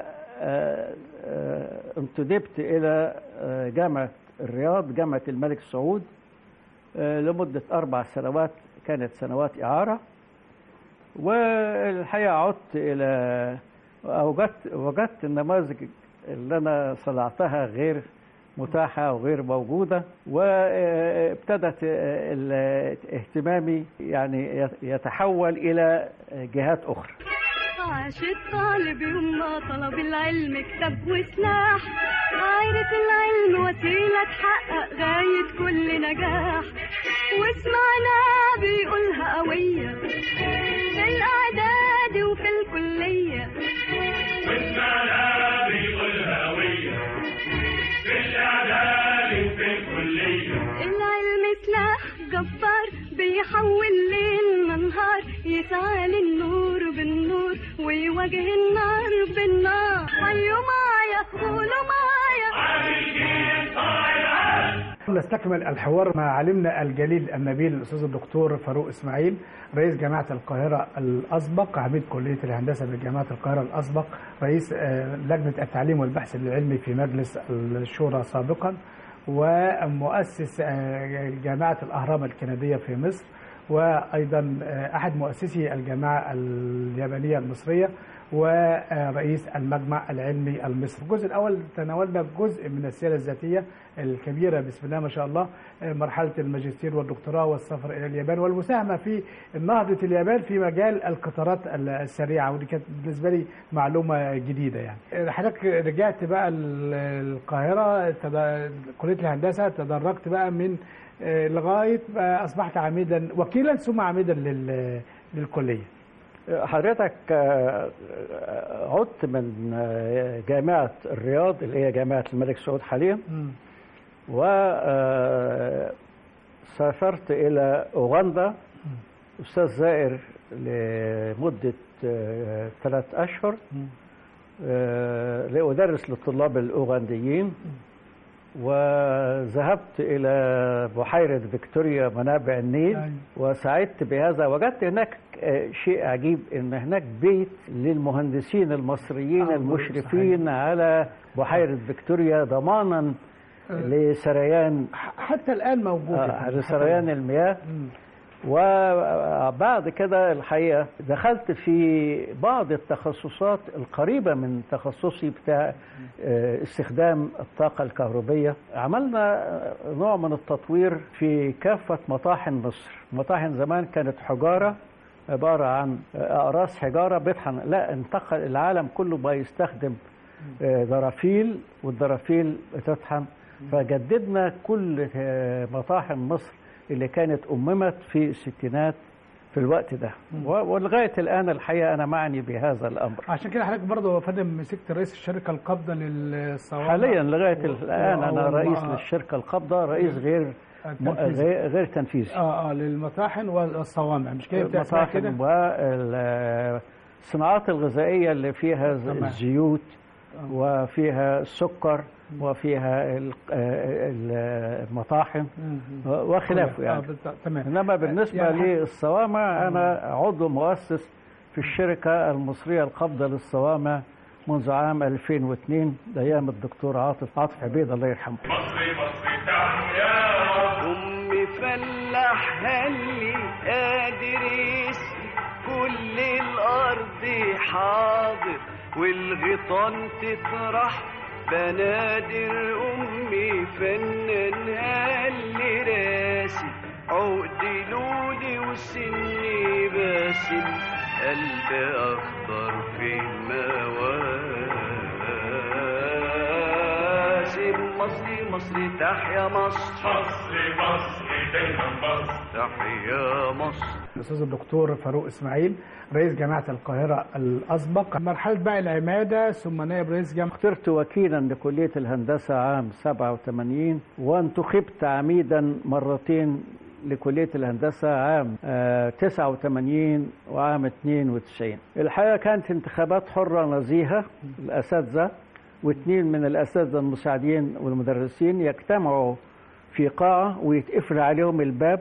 انتدبت إلى جامعة الرياض، جامعة الملك سعود، لمدة أربع سنوات، كانت سنوات إعارة. والحقيقة عدت إلى وجدت وجدت النماذج اللي أنا صنعتها غير متاحة وغير موجودة، وابتدت اهتمامي يعني يتحول إلى جهات أخرى. عاش الطالب يوم ما طلب العلم كتاب وسلاح، عايرة العلم وسيلة تحقق غاية كل نجاح. واسمعنا بيقولها قوية في الإعداد وفي الكلية، واسمعنا بيقولها قوية في الإعداد وفي الكلية. العلم سلاح جبار بيحول ليلنا نهار، يسعى للنور بالنور ويواجه النار بالنار. حيوا معايا قولوا معايا عامل جيل طاير. نستكمل الحوار مع علمنا الجليل النبيل الأستاذ الدكتور فاروق إسماعيل، رئيس جامعة القاهرة الأسبق، عميد كلية الهندسة بجامعة القاهرة الأسبق، رئيس لجنة التعليم والبحث العلمي في مجلس الشورى سابقا، ومؤسس جامعة الأهرام الكندية في مصر، وأيضا أحد مؤسسي الجامعة اليابانية المصرية، ورئيس المجمع العلمي المصري. الجزء الأول تناولنا جزء من السيرة الذاتية الكبيرة بسم الله ما شاء الله، مرحلة الماجستير والدكتوراه والسفر إلى اليابان والمساهمة في نهضة اليابان في مجال القطارات السريعة، ودي كانت بالنسبة لي معلومة جديدة. يعني حضرتك رجعت بقى القاهرة كلية الهندسة، تدرجت بقى من لغاية أصبحت عميدا وكيلا ثم عميدا للكلية. حضرتك عدت من جامعة الرياض اللي هي جامعة الملك سعود حاليا، وسافرت إلى أوغندا أستاذ زائر لمدة ثلاث أشهر لأدرس للطلاب الأوغنديين. وذهبت إلى بحيرة فيكتوريا منابع النيل وسعدت بهذا. وجدت هناك شيء عجيب، إن هناك بيت للمهندسين المصريين المشرفين على بحيرة فيكتوريا ضمانا لسريان، حتى الآن موجود آه لسريان المياه. وبعد كده الحقيقة دخلت في بعض التخصصات القريبة من تخصصي بتاع استخدام الطاقة الكهربية. عملنا نوع من التطوير في كافة مطاحن مصر. مطاحن زمان كانت حجارة، عبارة عن أقراص حجارة بيطحن، لا انتقل العالم كله بقى يستخدم درافيل، والدرافيل بتطحن. فجددنا كل مطاحن مصر اللي كانت أممت في الستينات في الوقت ده، ولغاية الآن الحقيقة أنا معني بهذا الأمر. عشان كده حضرتك برضه يا فندم مسكت رئيس الشركة القابضة للصوامع حاليا لغاية الآن أنا رئيس للشركة القابضة، رئيس غير غير, غير تنفيذي. اه اه للمطاحن والصوامع، مش كده؟ المطاحن والصناعات الغذائية اللي فيها الزيوت وفيها السكر وفيها المطاحن وخلافه يعني. انما بالنسبه يعني للصوامع انا عضو مؤسس في الشركه المصريه القابضه للصوامع منذ عام ألفين واثنين ايام الدكتور عاطف عاطف عبيد الله يرحمه. مصري مصري تحيا أمي فلاح هلي قادر يسقي كل الأرض حاضر، والغيطان تطرح بنادر. أمي فنان هلي راسي عقدي لولي وسني باسم، قلب أخضر في المواسم. مصري مصري تحيا مصر، مصري مصري دايما مصر، تحيا مصر. الأستاذ الدكتور فاروق إسماعيل رئيس جامعة القاهرة الأسبق، مرحلة بقى العمادة ثم نائب رئيس جامعة. اخترت وكيلا لكلية الهندسة عام سبعة وثمانين، وانتخبت عميدا مرتين لكلية الهندسة عام تسعة وثمانين وعام اثنين وتسعين. الحقيقة كانت انتخابات حرة نزيهة، الأساتذة واثنين من الأساتذة المساعدين والمدرسين يجتمعوا في قاعة ويتقفل عليهم الباب،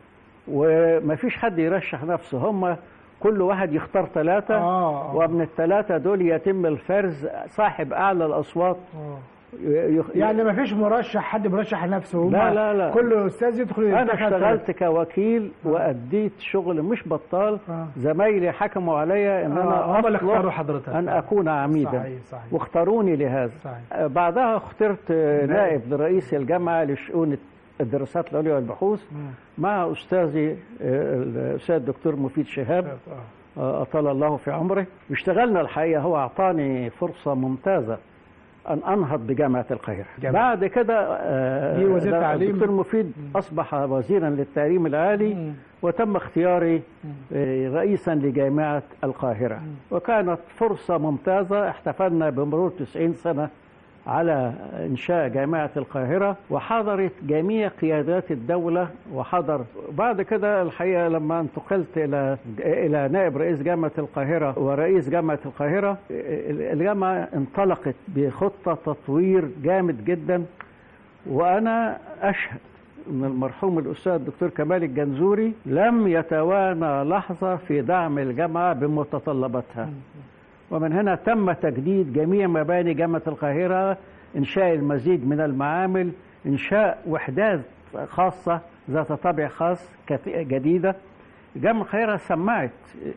وما فيش حد يرشح نفسه، هم كل واحد يختار ثلاثة آه. ومن الثلاثة دول يتم الفرز صاحب أعلى الأصوات. آه. يخ... يعني ما فيش مرشح حد مرشح لنفسه، لا لا لا، كل أستاذ يدخل. أنا اشتغلت كوكيل آه. وأديت شغل مش بطال. آه. زمايلي حكموا علي أن آه. أنا اختاروا حضرتك أن أكون عميدا. صحيح صحيح. واختاروني لهذا. صحيح. بعدها اخترت نائب لرئيس الجامعة لشؤون الدراسات العليا والبحوث مع أستاذي الأستاذ الدكتور مفيد شهاب أطال الله في عمره. اشتغلنا الحقيقة، هو أعطاني فرصة ممتازة أن أنهض بجامعة القاهرة. بعد كده الدكتور مفيد أصبح وزيرا للتعليم العالي مم. وتم اختياري مم. رئيسا لجامعة القاهرة مم. وكانت فرصة ممتازة. احتفلنا بمرور تسعين سنة على إنشاء جامعة القاهرة، وحضرت جميع قيادات الدولة وحضر. بعد كده الحقيقة لما انتقلت إلى إلى نائب رئيس جامعة القاهرة ورئيس جامعة القاهرة، الجامعة انطلقت بخطة تطوير جامد جدا، وأنا أشهد أن المرحوم الأستاذ الدكتور كمال الجنزوري لم يتوانى لحظة في دعم الجامعة بمتطلباتها. ومن هنا تم تجديد جميع مباني جامعة القاهرة، إنشاء المزيد من المعامل، إنشاء وحدات خاصة ذات طابع خاص جديدة. جامعة القاهرة سمعت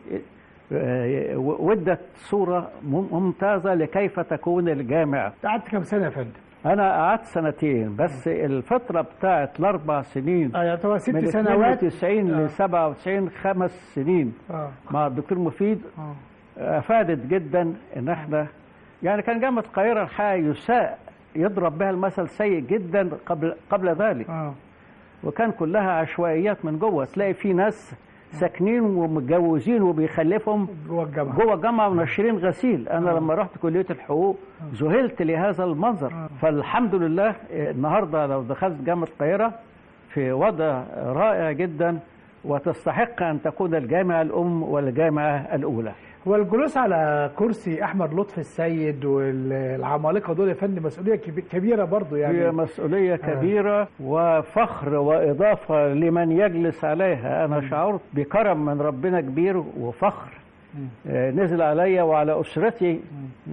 ودت صورة ممتازة لكيف تكون الجامعة. قعدت كم سنة يا فندم؟ أنا قعدت سنتين بس. الفترة بتاعت الأربع سنين آه يعني ست من سنوات اثنين وتسعين ل سبعة وتسعين خمس سنين آه. مع الدكتور مفيد آه. أفادت جدا إن احنا يعني كان جامعة القاهرة الحقيقة يساء يضرب بها المثل سيء جدا قبل قبل ذلك آه. وكان كلها عشوائيات من جوه. تلاقي في ناس ساكنين ومتجوزين وبيخلفهم جوه الجامعة جوه الجامعة وناشرين غسيل. أنا آه. لما رحت كلية الحقوق آه. ذهلت لهذا المنظر آه. فالحمد لله النهارده لو دخلت جامعة القاهرة في وضع رائع جدا، وتستحق أن تكون الجامعة الأم والجامعة الأولى. والجلوس على كرسي أحمد لطفي السيد والعمالقة دول يا فندم مسؤولية كبيرة برضو يعني. هي مسؤولية كبيرة آه. وفخر وإضافة لمن يجلس عليها. أنا شعرت بكرم من ربنا كبير وفخر آه نزل علي وعلى أسرتي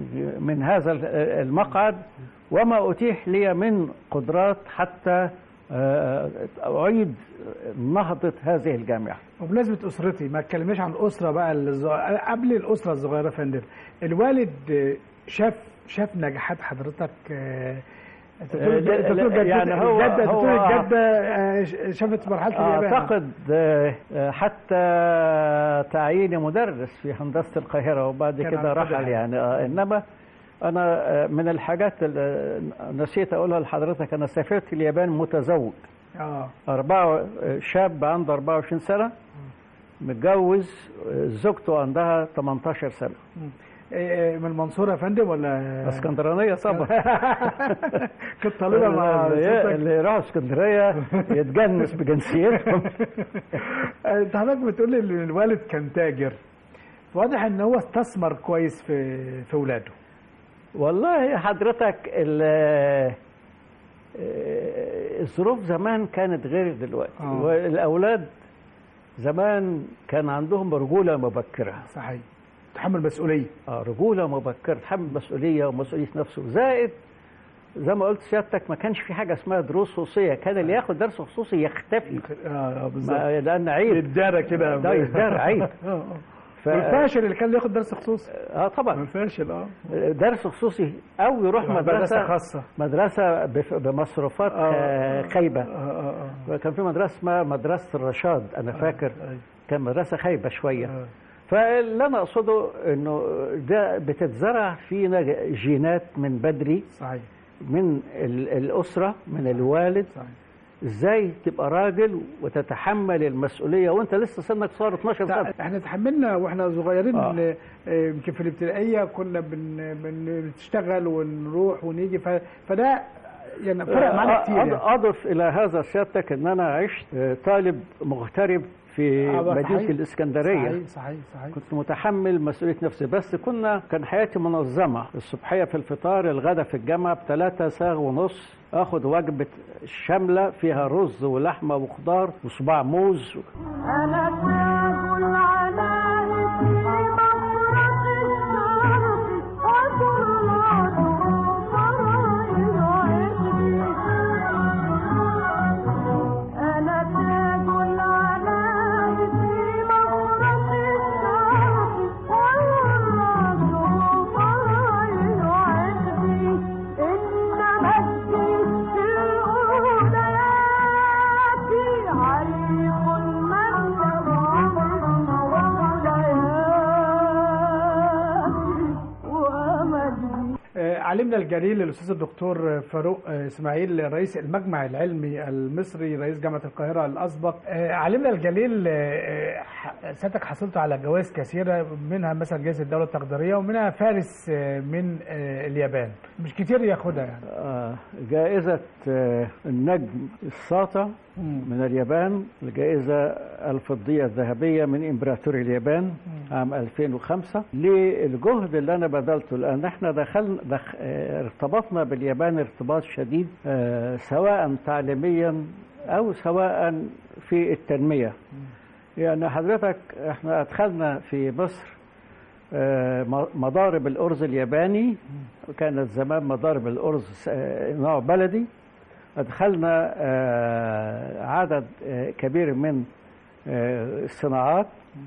من هذا المقعد، وما أتيح لي من قدرات حتى أعيد نهضة هذه الجامعة. وبمناسبة أسرتي، ما تكلمناش عن الأسرة بقى الز... قبل الأسرة الصغيرة يا فندم. الوالد شاف شاف نجاحات حضرتك. انت بتقول جدة، يعني هو الجدة هو الجدة شافت مرحلة اليابان. أعتقد حتى تعييني مدرس في هندسة القاهرة وبعد كده رحل يعني. إنما أنا من الحاجات اللي نسيت أقولها لحضرتك، أنا سافرت اليابان متزوج. اه أربعة شاب عنده أربعة وعشرين سنة، متجوز، زوجته عندها ثمانية عشر سنة. من المنصورة يا فندم ولا اسكندرانية طبعا؟ كنت طالبة مع اللي يروحوا اسكندرية يتجنس بجنسيتهم. انت حضرتك بتقول لي ان الوالد كان تاجر، واضح ان هو استثمر كويس في في اولاده. والله حضرتك الظروف زمان كانت غير دلوقتي. آه. والاولاد زمان كان عندهم رجولة مبكرة. صحيح، تحمل مسؤولية. اه رجولة مبكرة، تحمل مسؤولية ومسؤولية نفسه. زائد زي ما قلت سيادتك ما كانش في حاجة اسمها دروس خصوصية، كان اللي ياخد درس خصوصي يختفي. اه بالظبط، لأن عيب يتدارى كده. ده يتدارى عيب. ف... والفاشل اللي كان ياخد درس خصوصي. اه طبعا الفاشل اه درس خصوصي او يروح مدرسة خاصة، مدرسة بمصروفات آه خايبة. آه آه. كان في مدرسة اسمها مدرسة الرشاد، أنا فاكر. آه. كان مدرسة خايبة شوية. آه. فاللي أنا أقصده إنه ده بتتزرع فينا جينات من بدري. صحيح. من الأسرة، من الوالد. صحيح. ازاي تبقى راجل وتتحمل المسؤوليه وانت لسه سنك صار اتناشر سنه. احنا تحملنا واحنا صغيرين. آه. يمكن في الابتدائيه كنا بن بنشتغل ونروح ونيجي، فده يعني فرق معانا كتير. يعني. اضف الى هذا سيادتك ان انا عشت طالب مغترب في آه مدينه الاسكندريه. صحيح صحيح صحيح. كنت متحمل مسؤوليه نفسي، بس كنا كان حياتي منظمه. الصبحيه في الفطار، الغداء في الجامعه بثلاثة ساغ ونص، اخد وجبه شامله فيها رز ولحمه وخضار وصباع موز. انا باكل على علمنا الجليل الاستاذ الدكتور فاروق اسماعيل رئيس المجمع العلمي المصري، رئيس جامعه القاهره الاسبق. علمنا الجليل سيادتك حصلت على جوائز كثيره، منها مثلا جائزه الدوله التقديريه ومنها فارس من اليابان، مش كتير ياخدها يعني. جائزه النجم الساطع من اليابان، الجائزة الفضية الذهبية من إمبراطوري اليابان عام ألفين وخمسة للجهد اللي أنا بذلته، لأن احنا دخلنا دخ... ارتبطنا باليابان ارتباط شديد، اه سواء تعليميا أو سواء في التنمية. يعني حضرتك احنا أدخلنا في مصر اه مضارب الأرز الياباني، كانت زمان مضارب الأرز نوع بلدي. أدخلنا عدد كبير من الصناعات.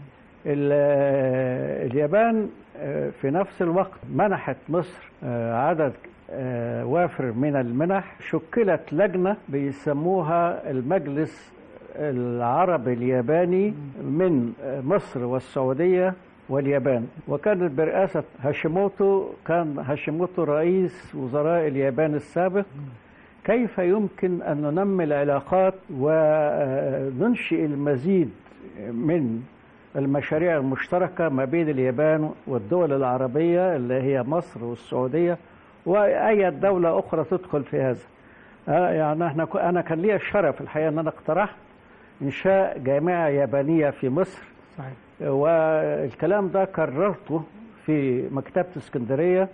اليابان في نفس الوقت منحت مصر عدد وافر من المنح. شكلت لجنة بيسموها المجلس العربي الياباني من مصر والسعودية واليابان، وكانت برئاسة هاشيموتو. كان هاشيموتو رئيس وزراء اليابان السابق. كيف يمكن أن ننمي العلاقات وننشئ المزيد من المشاريع المشتركة ما بين اليابان والدول العربية اللي هي مصر والسعودية وأي دولة أخرى تدخل في هذا. يعني احنا أنا كان لي الشرف الحقيقة أن أنا اقترحت إنشاء جامعة يابانية في مصر. صحيح. والكلام ده كررته في مكتبة اسكندرية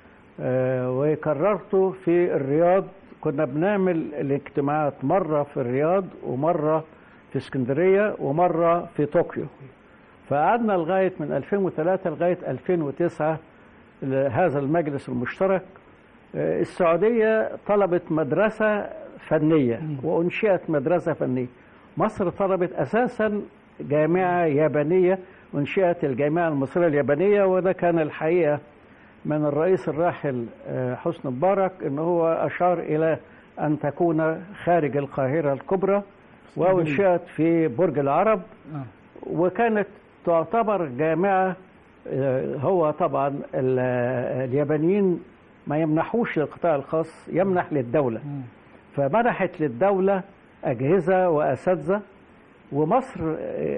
وكررته في الرياض. كنا بنعمل الاجتماعات مرة في الرياض ومرة في اسكندرية ومرة في طوكيو. فقعدنا لغاية من ألفين وثلاثة لغاية ألفين وتسعة هذا المجلس المشترك. السعودية طلبت مدرسة فنية وأنشئت مدرسة فنية. مصر طلبت أساسا جامعة يابانية، وانشئت الجامعة المصرية اليابانية، وده كان الحقيقة من الرئيس الراحل حسني مبارك إن هو أشار إلى أن تكون خارج القاهرة الكبرى، وانشئت في برج العرب، وكانت تعتبر جامعة. هو طبعا اليابانيين ما يمنحوش للقطاع الخاص، يمنح للدولة، فمنحت للدولة أجهزة وأساتذة، ومصر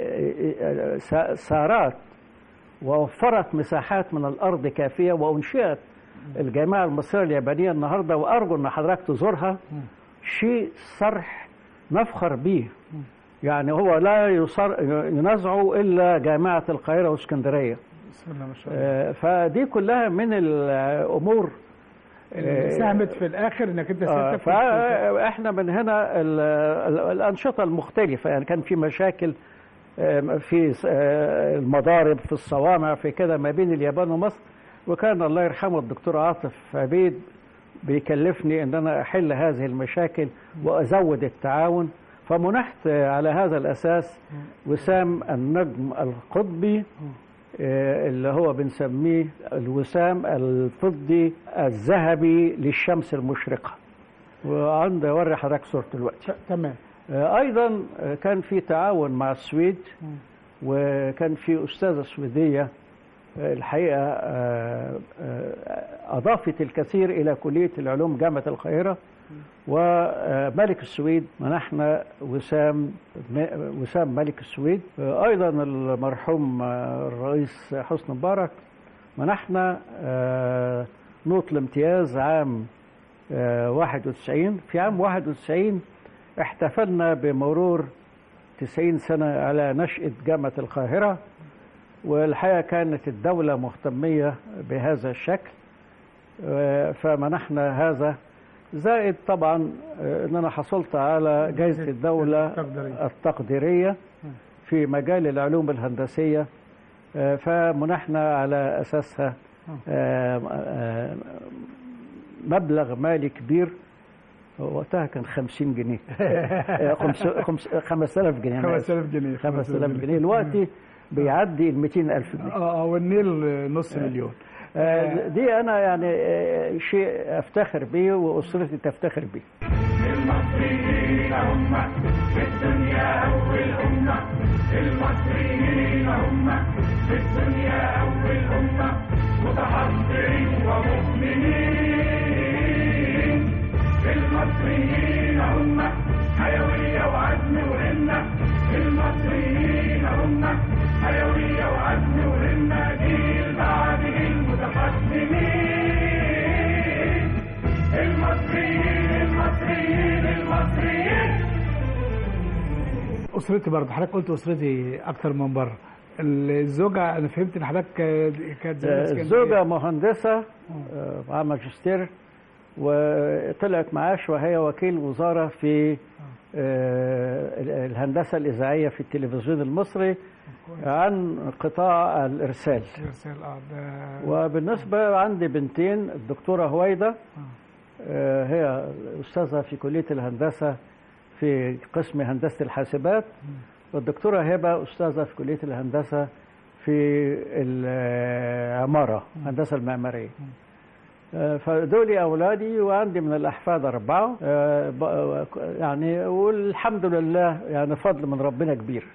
سارات ووفرت مساحات من الأرض كافية، وأنشئت الجامعة المصرية اليابانية النهاردة، وأرجو أن حضرتك تزورها. شيء صرح نفخر به، يعني هو لا ينازعه إلا جامعة القاهرة واسكندرية. بسم الله ما شاء الله. فدي كلها من الأمور اللي ساهمت في الآخر إنك أنت آه فإحنا من هنا ال ال الأنشطة المختلفة، يعني كان في مشاكل في المضارب، في الصوامع، في كده ما بين اليابان ومصر، وكان الله يرحمه الدكتور عاطف عبيد بيكلفني ان انا احل هذه المشاكل وازود التعاون، فمنحت على هذا الاساس وسام النجم القطبي اللي هو بنسميه الوسام الفضي الذهبي للشمس المشرقة، وعندي اوري حضرتك صورته دلوقتي. تمام. ايضا كان في تعاون مع السويد، وكان في استاذة سويدية الحقيقة أضافت الكثير إلى كلية العلوم جامعة القاهرة، وملك السويد منحنا وسام وسام ملك السويد. أيضا المرحوم الرئيس حسني مبارك منحنا نوط الامتياز عام واحد وتسعين. في عام واحد وتسعين احتفلنا بمرور تسعين سنة على نشأة جامعة القاهرة، والحقيقة كانت الدولة مهتمية بهذا الشكل، فمنحنا هذا، زائد طبعا ان انا حصلت على جائزة الدولة التقديرية في مجال العلوم الهندسية، فمنحنا على اساسها مبلغ مالي كبير، وقتها كان خمسين جنيه خمسة آلاف جنيه خمسة آلاف جنيه خمسة آلاف جنيه دلوقتي بيعدي ال مئتين ألف جنيه. اه والنيل نص مليون. آه دي انا يعني آه شيء افتخر به واسرتي تفتخر به. المصريين هم في الدنيا اول امه، المصريين هم في الدنيا اول امه، متحضرين ومؤمنين. المصريين هم حيويه وعزم وهمه، المصريين هم حيوية وعزم وهمة، جيل بعده المتقدمين. المصريين المصريين المصريين. أسرتي برضه، حضرتك قلت أسرتي أكتر من مرة. الزوجة أنا فهمت إن حضرتك كانت الزوجة مهندسة مع ماجستير، وطلعت معاش وهي وكيل وزارة في الهندسة الإذاعية في التلفزيون المصري عن قطاع الإرسال. وبالنسبة عندي بنتين، الدكتورة هويدة هي أستاذة في كلية الهندسة في قسم هندسة الحاسبات، والدكتورة هبة أستاذة في كلية الهندسة في العمارة، هندسة المعمارية. فدول أولادي، وعندي من الأحفاد أربعة يعني، والحمد لله يعني فضل من ربنا كبير.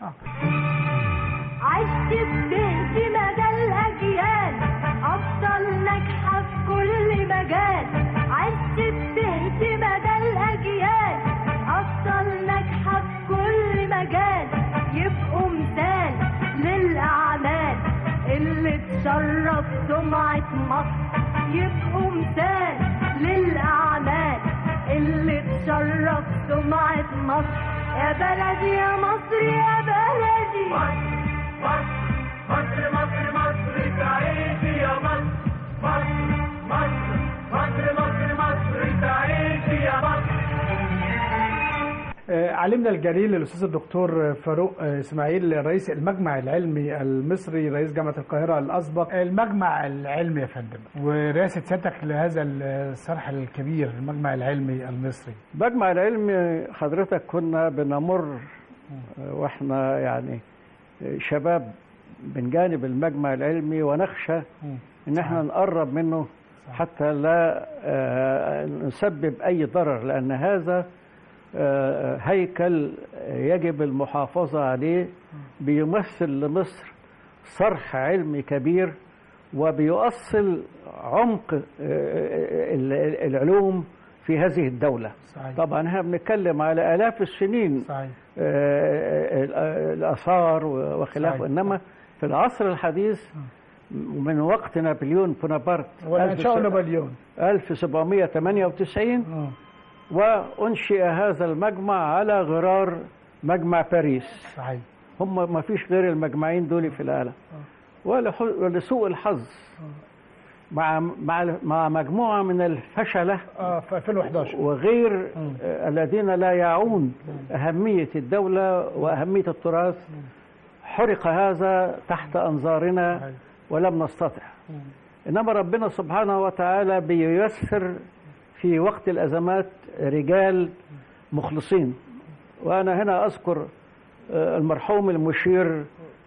عشت في مدى الأجيال، أفضل ناجحة في كل مجال. عشت في مدى الأجيال، أفضل ناجحة في كل مجال. يبقوا مثال للأعمال اللي تشرف سمعة مصر، يبقوا مثال للأعمال اللي تشرف سمعة مصر. يا بلدي يا مصر يا بلدي، مصر مصر مصر مصر تعيشي يا مصر، مصر مصر مصر مصر مصر تعيشي يا مصر. آه معلمنا الجليل الاستاذ الدكتور فاروق اسماعيل رئيس المجمع العلمي المصري رئيس جامعه القاهره الاسبق. المجمع العلمي يا فندم ورئاسه سيادتك لهذا الصرح الكبير المجمع العلمي المصري. المجمع العلمي حضرتك كنا بنمر واحنا يعني شباب من جانب المجمع العلمي ونخشى ان احنا نقرب منه حتى لا نسبب اي ضرر، لان هذا هيكل يجب المحافظة عليه، بيمثل لمصر صرح علمي كبير وبيؤصل عمق العلوم في هذه الدولة. صحيح. طبعا احنا بنتكلم على آلاف السنين. صحيح. الآثار وخلافه، إنما في العصر الحديث من وقت نابليون بونابرت نابليون ألف وسبعمائة وثمانية وتسعين وأنشئ هذا المجمع على غرار مجمع باريس. صحيح. هم ما فيش غير المجمعين دول في العالم. ولسوء الحظ مع مع مع مجموعة من الفشلة اه في ألفين وأحد عشر وغير آه الذين لا يعون أهمية الدولة وأهمية التراث، حرق هذا تحت أنظارنا ولم نستطع. إنما ربنا سبحانه وتعالى بييسر في وقت الأزمات رجال مخلصين، وأنا هنا أذكر المرحوم المشير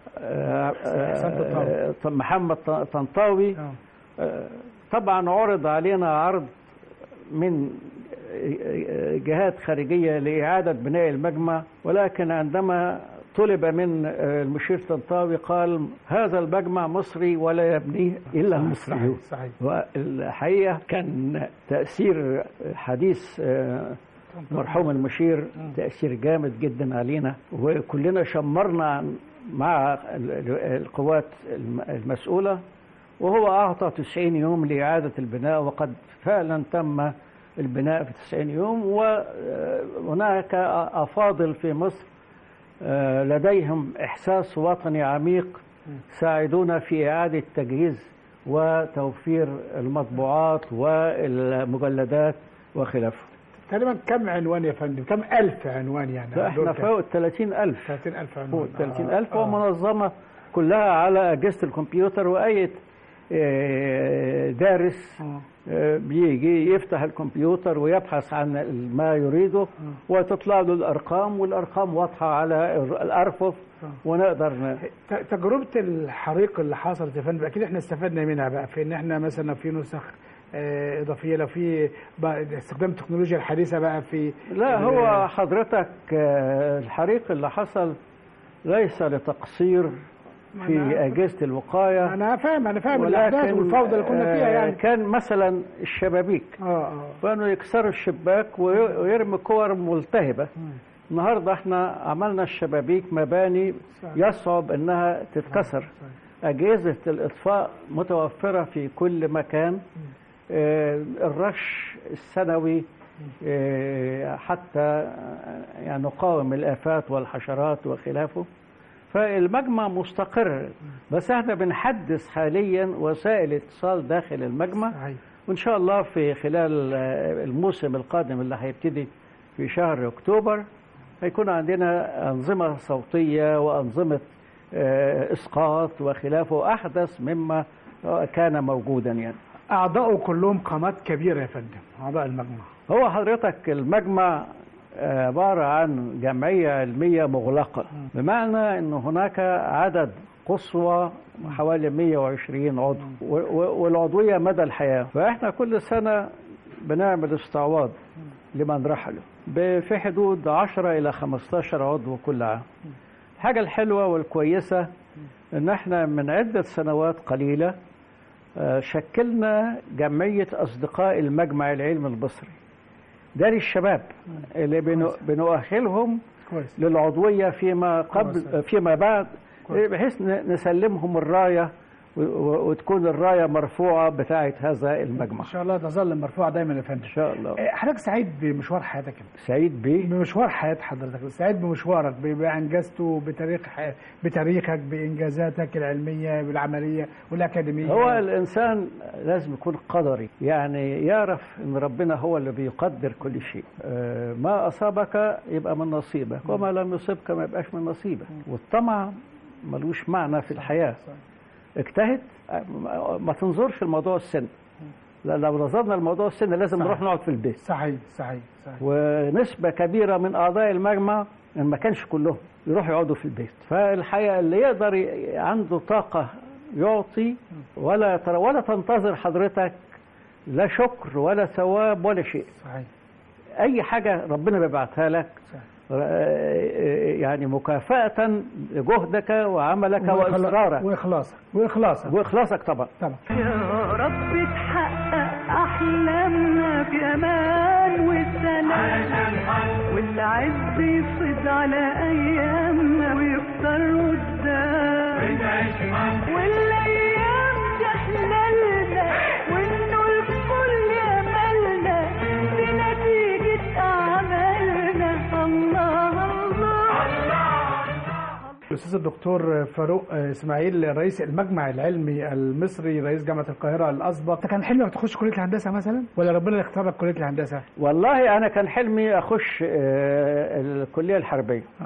محمد طنطاوي. طبعا عرض علينا عرض من جهات خارجية لإعادة بناء المجمع، ولكن عندما طلب من المشير طنطاوي قال هذا المجمع مصري ولا يبنيه إلا المصريون. والحقيقة كان تأثير حديث مرحوم المشير تأثير جامد جدا علينا، وكلنا شمرنا مع القوات المسؤولة، وهو أعطى تسعين يوم لإعادة البناء، وقد فعلا تم البناء في تسعين يوم. وهناك أفاضل في مصر لديهم إحساس وطني عميق ساعدونا في إعادة تجهيز وتوفير المطبوعات والمجلدات وخلافه. تقريبا كم عنوان يا فندم؟ كم ألف عنوان يعني؟ احنا فوق ثلاثين ألف. ثلاثين ألف عنوان. فوق ثلاثين ألف. آه. ومنظمة كلها على أجهزة الكمبيوتر، وأي دارس بيجي يفتح الكمبيوتر ويبحث عن ما يريده وتطلع له الأرقام، والأرقام واضحة على الأرفف ونقدر ن... تجربة الحريق اللي حصلت يا فندم أكيد احنا استفدنا منها بقى في إن احنا مثلا في نسخ إضافية، لو في استخدام التكنولوجيا الحديثة بقى في. لا هو حضرتك الحريق اللي حصل ليس لتقصير في أجهزة الوقاية. أنا فاهم أنا فاهم الأحداث والفوضى اللي كنا فيها يعني. كان مثلا الشبابيك اه كانوا يكسروا الشباك ويرموا كور ملتهبة. النهارده احنا عملنا الشبابيك مباني يصعب انها تتكسر. أجهزة الإطفاء متوفرة في كل مكان. آه الرش السنوي آه حتى يعني نقاوم الآفات والحشرات وخلافه. فالمجمع مستقر، بس احنا بنحدث حاليا وسائل اتصال داخل المجمع. وإن شاء الله في خلال الموسم القادم اللي هيبتدي في شهر أكتوبر هيكون عندنا أنظمة صوتية وأنظمة إسقاط وخلافه أحدث مما كان موجودا يعني. أعضاؤه كلهم قامات كبيرة يا فندم، أعضاء المجمع. هو حضرتك المجمع عبارة عن جمعية علمية مغلقة، بمعنى أن هناك عدد قصوى حوالي مئة وعشرين عضو، والعضوية مدى الحياة. فإحنا كل سنة بنعمل استعواض لمن رحلوا في حدود عشرة إلى خمسة عشر عضو كل عام. الحاجة الحلوة والكويسة ان احنا من عدة سنوات قليلة شكلنا جمعية اصدقاء المجمع العلمي المصري. ده للشباب اللي بنؤهلهم للعضوية فيما قبل فيما بعد، بحيث نسلمهم الراية وتكون الراية مرفوعة بتاعة هذا المجمع. ان شاء الله تظل مرفوعة دايما يا فندم. ان شاء الله. حضرتك سعيد بمشوار حياتك؟ سعيد بيه بمشوار حياة حضرتك، سعيد بمشوارك بأنجزته، بتاريخ حي... بتاريخك، بإنجازاتك العلمية والعملية والأكاديمية. هو الإنسان لازم يكون قدري، يعني يعرف إن ربنا هو اللي بيقدر كل شيء. ما أصابك يبقى من نصيبك، وما لم يصبك ما يبقاش من نصيبك. والطمع ملوش معنى في الحياة. اجتهد، ما تنظرش الموضوع السن. لو نظرنا الموضوع السن لازم صحيح. نروح نقعد في البيت. صحيح صحيح صحيح. ونسبة كبيرة من أعضاء المجمع إن ما كانش كلهم يروحوا يقعدوا في البيت. فالحقيقة اللي يقدر عنده طاقة يعطي، ولا ترى ولا تنتظر حضرتك لا شكر ولا ثواب ولا شيء. صحيح. أي حاجة ربنا بيبعتها لك صحيح. يعني مكافأة لجهدك وعملك وإصرارك وإخلاصك وإخلاصك وإخلاصك طبعا طبعا. يا رب تحقق أحلامنا بأمان والسلام، والعز يفيض على أيامنا ويكتر قدام، والأيام تحللنا وإنه الكل أملنا بنتيجة أعمالنا. الله الله. الأستاذ الدكتور فاروق إسماعيل، رئيس المجمع العلمي المصري، رئيس جامعة القاهرة الأسبق، أنت كان حلمك تخش كلية الهندسة مثلا، ولا ربنا اللي اختار لك كلية الهندسة؟ والله أنا كان حلمي أخش الكلية الحربية. آه.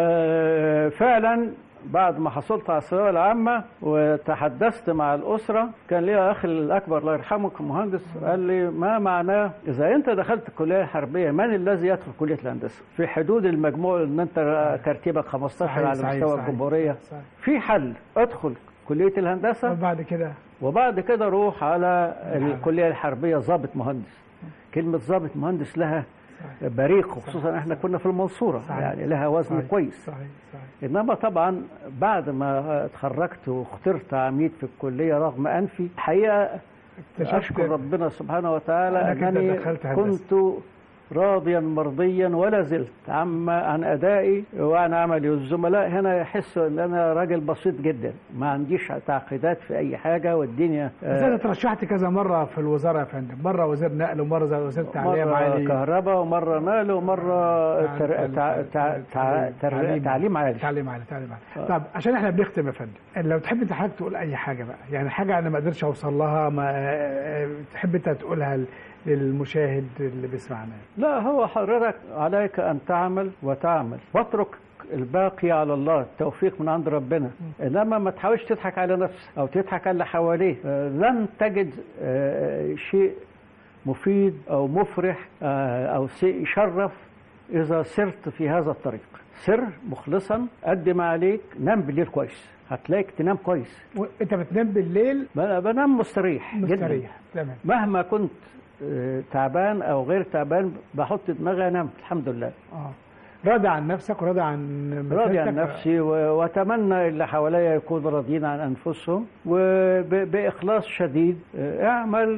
وفعلا بعد ما حصلت على الثانوية العامة وتحدثت مع الأسرة، كان لي أخي الأكبر الله يرحمه مهندس، قال لي ما معناه إذا أنت دخلت الكلية الحربية من الذي يدخل كلية الهندسة في حدود المجموع إن أنت ترتيبك خمستاشر على مستوى الجمهورية؟ في حل، ادخل كلية الهندسة وبعد كده وبعد كده روح على الكلية الحربية ضابط مهندس. كلمة ضابط مهندس لها بريق، وخصوصا احنا كنا في المنصورة صحيح. يعني لها وزن صحيح. كويس صحيح. صحيح. انما طبعا بعد ما اتخرجت واخترت عميد في الكلية رغم انفي، الحقيقة اشكر ربنا سبحانه وتعالى انني كنت راضيا مرضيا ولا زلت عما عن ادائي وعن عملي. والزملاء هنا يحسوا ان انا راجل بسيط جدا، ما عنديش تعقيدات في اي حاجه والدنيا. بس انا ترشحت كذا مره في الوزاره يا فندم، مره وزير نقل ومره وزير تعليم عالي، مره كهرباء ومره نقل ومره تر... تع... تع... تع... تر... تعليم عالي تعليم عالي تعليم عالي. طب عشان احنا بنختم يا فندم، لو تحب انت حضرتك تقول اي حاجه بقى، يعني حاجه انا ما قدرتش اوصل لها، ما تحب انت تقولها للمشاهد اللي بيسمعنا؟ لا، هو حضرتك عليك أن تعمل وتعمل واترك الباقي على الله، التوفيق من عند ربنا. إنما ما تحاولش تضحك على نفسك أو تضحك على اللي حواليك. لن تجد شيء مفيد أو مفرح أو شيء يشرف إذا سرت في هذا الطريق. سر مخلصا، قد ما عليك، نام بالليل كويس، هتلاقيك تنام كويس. وانت بتنام بالليل؟ بنام مستريح مستريح تمام. مهما كنت تعبان او غير تعبان بحط دماغي انام الحمد لله. اه راضي عن نفسك وراضي عن راضي عن نفسي، واتمنى اللي حواليا يكونوا راضيين عن انفسهم، وباخلاص شديد اعمل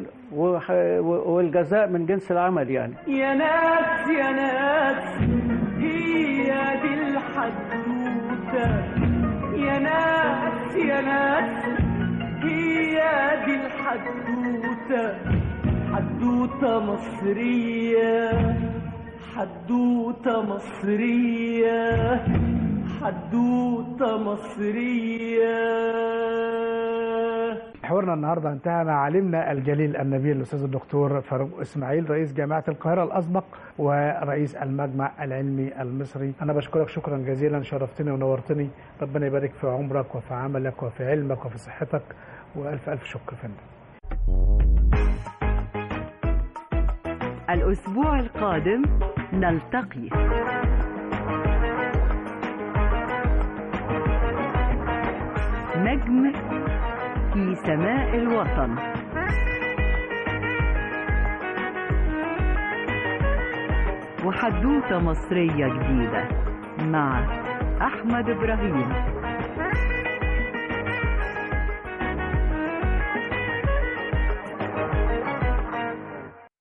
والجزاء من جنس العمل. يعني يا ناس يا ناس هي دي الحدوته، يا ناس يا ناس هي دي الحدوته، حدوته مصريه حدوته مصريه حدوته مصريه. حوارنا النهارده انتهى مع عالمنا الجليل النبيل الاستاذ الدكتور فاروق اسماعيل، رئيس جامعه القاهره الاسبق ورئيس المجمع العلمي المصري. انا بشكرك شكرا جزيلا، شرفتني ونورتني، ربنا يبارك في عمرك وفي عملك وفي علمك وفي صحتك، والف الف شكر فندم. الأسبوع القادم نلتقي. نجم في سماء الوطن. وحدوتة مصرية جديدة مع أحمد إبراهيم.